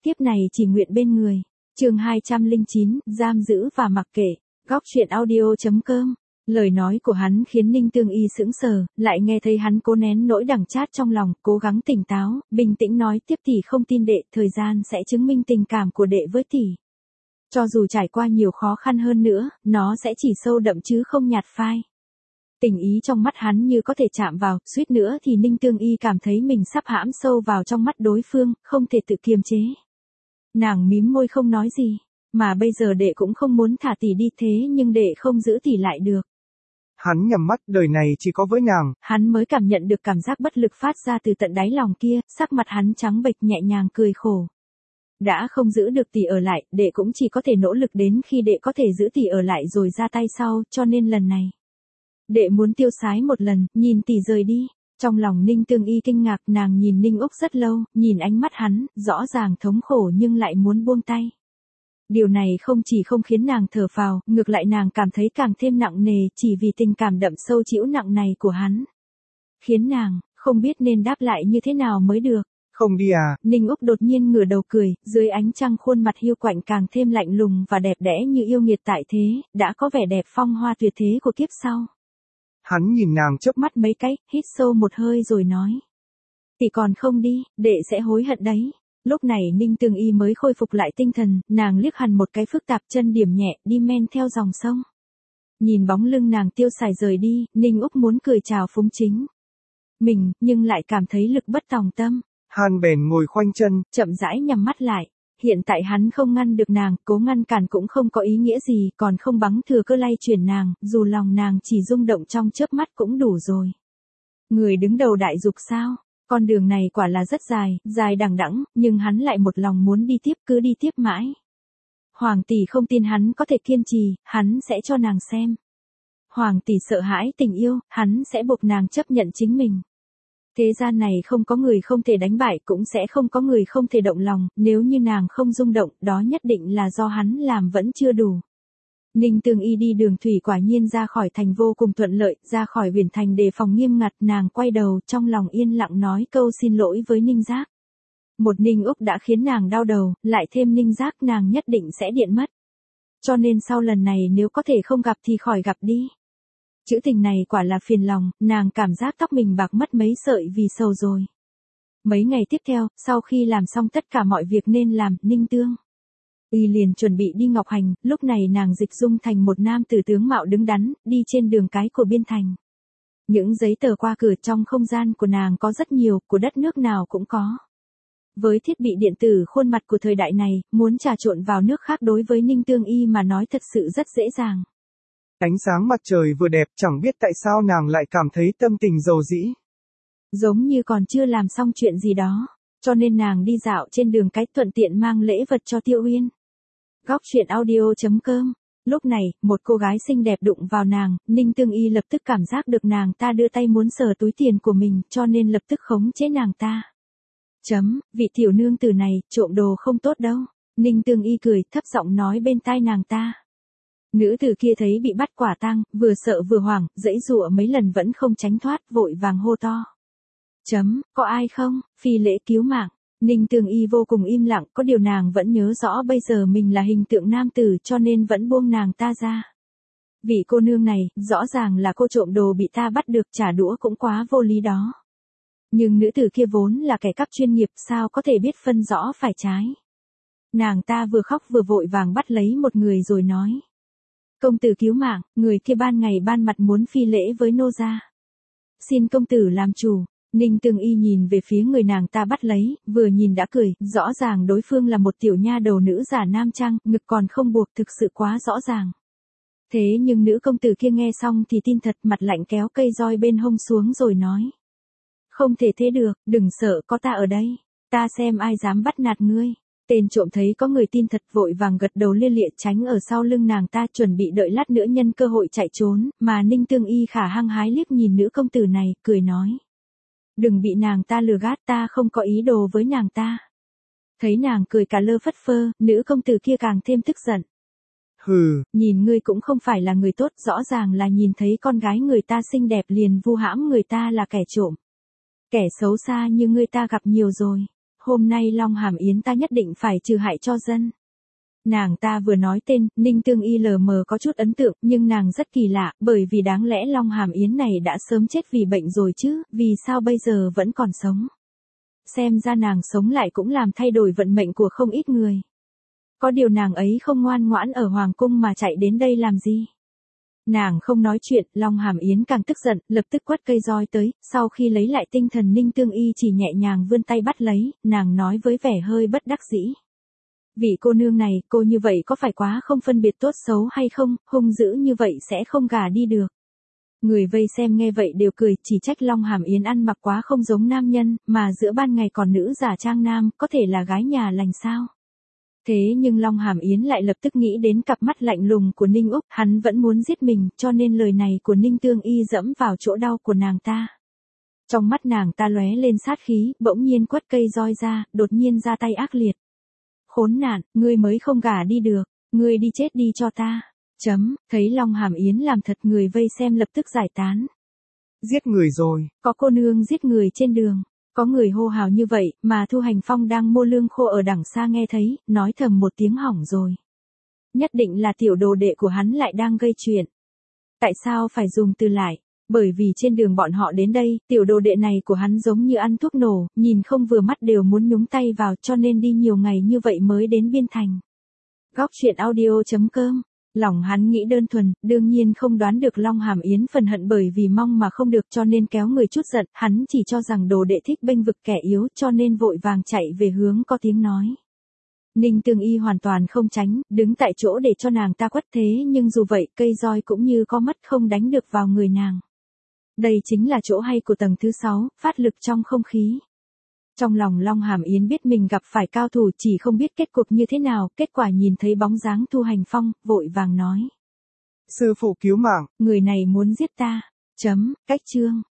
Tiếp này chỉ nguyện bên người. Chương 209, giam giữ và mặc kệ. Góc truyện audio.com. Lời nói của hắn khiến Ninh Tương Y sững sờ, lại nghe thấy hắn cố nén nỗi đắng chát trong lòng, cố gắng tỉnh táo, bình tĩnh nói tiếp tỷ không tin đệ, thời gian sẽ chứng minh tình cảm của đệ với tỷ. Cho dù trải qua nhiều khó khăn hơn nữa, nó sẽ chỉ sâu đậm chứ không nhạt phai. Tình ý trong mắt hắn như có thể chạm vào, suýt nữa thì Ninh Tương Y cảm thấy mình sắp hãm sâu vào trong mắt đối phương, không thể tự kiềm chế. Nàng mím môi không nói gì, mà bây giờ đệ cũng không muốn thả tỷ đi thế nhưng đệ không giữ tỷ lại được. Hắn nhắm mắt, đời này chỉ có với nàng. Hắn mới cảm nhận được cảm giác bất lực phát ra từ tận đáy lòng kia, sắc mặt hắn trắng bệch nhẹ nhàng cười khổ. Đã không giữ được tỷ ở lại, đệ cũng chỉ có thể nỗ lực đến khi đệ có thể giữ tỷ ở lại rồi ra tay sau, cho nên lần này. Đệ muốn tiêu sái một lần, nhìn tỷ rời đi. Trong lòng Ninh Tương Y kinh ngạc, nàng nhìn Ninh Úc rất lâu, nhìn ánh mắt hắn, rõ ràng thống khổ nhưng lại muốn buông tay. Điều này không chỉ không khiến nàng thở phào, ngược lại nàng cảm thấy càng thêm nặng nề chỉ vì tình cảm đậm sâu chịu nặng này của hắn. Khiến nàng, không biết nên đáp lại như thế nào mới được. Không đi à? Ninh Úc đột nhiên ngửa đầu cười, dưới ánh trăng khuôn mặt hiu quạnh càng thêm lạnh lùng và đẹp đẽ như yêu nghiệt tại thế, đã có vẻ đẹp phong hoa tuyệt thế của kiếp sau. Hắn nhìn nàng chớp mắt mấy cái, hít sâu một hơi rồi nói. Tỷ còn không đi, đệ sẽ hối hận đấy. Lúc này Ninh Tương Y mới khôi phục lại tinh thần, nàng liếc hằn một cái phức tạp chân điểm nhẹ, đi men theo dòng sông. Nhìn bóng lưng nàng tiêu sải rời đi, Ninh Úc muốn cười chào phúng chính mình, nhưng lại cảm thấy lực bất tòng tâm. Hắn bèn ngồi khoanh chân, chậm rãi nhắm mắt lại. Hiện tại hắn không ngăn được nàng, cố ngăn cản cũng không có ý nghĩa gì, còn không bằng thừa cơ lay chuyển nàng, dù lòng nàng chỉ rung động trong chớp mắt cũng đủ rồi. Người đứng đầu đại dục sao? Con đường này quả là rất dài, dài đằng đẵng, nhưng hắn lại một lòng muốn đi tiếp, cứ đi tiếp mãi. Hoàng tỷ không tin hắn có thể kiên trì, hắn sẽ cho nàng xem. Hoàng tỷ sợ hãi tình yêu, hắn sẽ buộc nàng chấp nhận chính mình. Thế gian này không có người không thể đánh bại, cũng sẽ không có người không thể động lòng, nếu như nàng không rung động, đó nhất định là do hắn làm vẫn chưa đủ. Ninh Tương Y đi đường thủy quả nhiên ra khỏi thành vô cùng thuận lợi, ra khỏi biển thành đề phòng nghiêm ngặt, nàng quay đầu, trong lòng yên lặng nói câu xin lỗi với Ninh Giác. Một Ninh Úc đã khiến nàng đau đầu, lại thêm Ninh Giác nàng nhất định sẽ điện mất. Cho nên sau lần này nếu có thể không gặp thì khỏi gặp đi. Chữ tình này quả là phiền lòng, nàng cảm giác tóc mình bạc mất mấy sợi vì sầu rồi. Mấy ngày tiếp theo, sau khi làm xong tất cả mọi việc nên làm, Ninh Tương Y liền chuẩn bị đi Ngọc Hành, lúc này nàng dịch dung thành một nam tử tướng mạo đứng đắn, đi trên đường cái của biên thành. Những giấy tờ qua cửa trong không gian của nàng có rất nhiều, của đất nước nào cũng có. Với thiết bị điện tử khuôn mặt của thời đại này, muốn trà trộn vào nước khác đối với Ninh Tương Y mà nói thật sự rất dễ dàng. Ánh sáng mặt trời vừa đẹp, chẳng biết tại sao nàng lại cảm thấy tâm tình dầu dĩ. Giống như còn chưa làm xong chuyện gì đó, cho nên nàng đi dạo trên đường cái thuận tiện mang lễ vật cho Tiêu Uyên. Góc truyện audio.com. Lúc này, một cô gái xinh đẹp đụng vào nàng, Ninh Tương Y lập tức cảm giác được nàng ta đưa tay muốn sờ túi tiền của mình, cho nên lập tức khống chế nàng ta. Vị tiểu nương tử này, trộm đồ không tốt đâu. Ninh Tương Y cười, thấp giọng nói bên tai nàng ta. Nữ tử kia thấy bị bắt quả tang, vừa sợ vừa hoảng, giãy giụa mấy lần vẫn không tránh thoát, vội vàng hô to. Có ai không? Phi lễ cứu mạng. Ninh Tương Y vô cùng im lặng, có điều nàng vẫn nhớ rõ bây giờ mình là hình tượng nam tử cho nên vẫn buông nàng ta ra. Vị cô nương này, rõ ràng là cô trộm đồ bị ta bắt được, trả đũa cũng quá vô lý đó. Nhưng nữ tử kia vốn là kẻ cắp chuyên nghiệp, sao có thể biết phân rõ phải trái. Nàng ta vừa khóc vừa vội vàng bắt lấy một người rồi nói. Công tử cứu mạng, người kia ban ngày ban mặt muốn phi lễ với nô gia. Xin công tử làm chủ. Ninh Tương Y nhìn về phía người nàng ta bắt lấy, vừa nhìn đã cười, rõ ràng đối phương là một tiểu nha đầu nữ giả nam trang, ngực còn không buộc, thực sự quá rõ ràng. Thế nhưng nữ công tử kia nghe xong thì tin thật, mặt lạnh kéo cây roi bên hông xuống rồi nói. Không thể thế được, đừng sợ, có ta ở đây. Ta xem ai dám bắt nạt ngươi. Tên trộm thấy có người tin thật vội vàng gật đầu lia lịa tránh ở sau lưng nàng ta, chuẩn bị đợi lát nữa nhân cơ hội chạy trốn, mà Ninh Tương Y khả hăng hái liếc nhìn nữ công tử này, cười nói. Đừng bị nàng ta lừa gạt, ta không có ý đồ với nàng ta. Thấy nàng cười cả lơ phất phơ, nữ công tử kia càng thêm tức giận. Hừ, nhìn ngươi cũng không phải là người tốt, rõ ràng là nhìn thấy con gái người ta xinh đẹp liền vu hãm người ta là kẻ trộm. Kẻ xấu xa như ngươi ta gặp nhiều rồi. hôm nay Long Hàm Yến ta nhất định phải trừ hại cho dân. Nàng ta vừa nói tên, Ninh Tương Y lờ mờ có chút ấn tượng, nhưng nàng rất kỳ lạ, bởi vì đáng lẽ Long Hàm Yến này đã sớm chết vì bệnh rồi chứ, vì sao bây giờ vẫn còn sống. Xem ra nàng sống lại cũng làm thay đổi vận mệnh của không ít người. Có điều nàng ấy không ngoan ngoãn ở Hoàng Cung mà chạy đến đây làm gì. Nàng không nói chuyện, Long Hàm Yến càng tức giận, lập tức quất cây roi tới, sau khi lấy lại tinh thần Ninh Tương Y chỉ nhẹ nhàng vươn tay bắt lấy, nàng nói với vẻ hơi bất đắc dĩ. Vị cô nương này, cô như vậy có phải quá không phân biệt tốt xấu hay không, hung dữ như vậy sẽ không gả đi được. Người vây xem nghe vậy đều cười, chỉ trách Long Hàm Yến ăn mặc quá không giống nam nhân, mà giữa ban ngày còn nữ giả trang nam, có thể là gái nhà lành sao. Thế nhưng Long Hàm Yến lại lập tức nghĩ đến cặp mắt lạnh lùng của Ninh Úc, hắn vẫn muốn giết mình, cho nên lời này của Ninh Tương Y dẫm vào chỗ đau của nàng ta. Trong mắt nàng ta lóe lên sát khí, bỗng nhiên quất cây roi ra, đột nhiên ra tay ác liệt. Khốn nạn, ngươi mới không gả đi được, ngươi đi chết đi cho ta. Thấy Long Hàm Yến làm thật, người vây xem lập tức giải tán. Giết người rồi. Có cô nương giết người trên đường. Có người hô hào như vậy, mà Thu Hành Phong đang mua lương khô ở đằng xa nghe thấy, nói thầm một tiếng hỏng rồi. Nhất định là tiểu đồ đệ của hắn lại đang gây chuyện. Tại sao phải dùng từ lại? Bởi vì trên đường bọn họ đến đây, tiểu đồ đệ này của hắn giống như ăn thuốc nổ, nhìn không vừa mắt đều muốn nhúng tay vào, cho nên đi nhiều ngày như vậy mới đến Biên Thành. Góc truyện audio.com. Lòng hắn nghĩ đơn thuần, đương nhiên không đoán được Long Hàm Yến phần hận bởi vì mong mà không được cho nên kéo người chút giận, hắn chỉ cho rằng đồ đệ thích bênh vực kẻ yếu cho nên vội vàng chạy về hướng có tiếng nói. Ninh Tương Y hoàn toàn không tránh, đứng tại chỗ để cho nàng ta quất, thế nhưng dù vậy cây roi cũng như có mất không đánh được vào người nàng. Đây chính là chỗ hay của tầng thứ 6, phát lực trong không khí. Trong lòng Long Hàm Yến biết mình gặp phải cao thủ, chỉ không biết kết cục như thế nào, kết quả nhìn thấy bóng dáng Thu Hành Phong, vội vàng nói. Sư phụ cứu mạng. Người này muốn giết ta. Cách chương.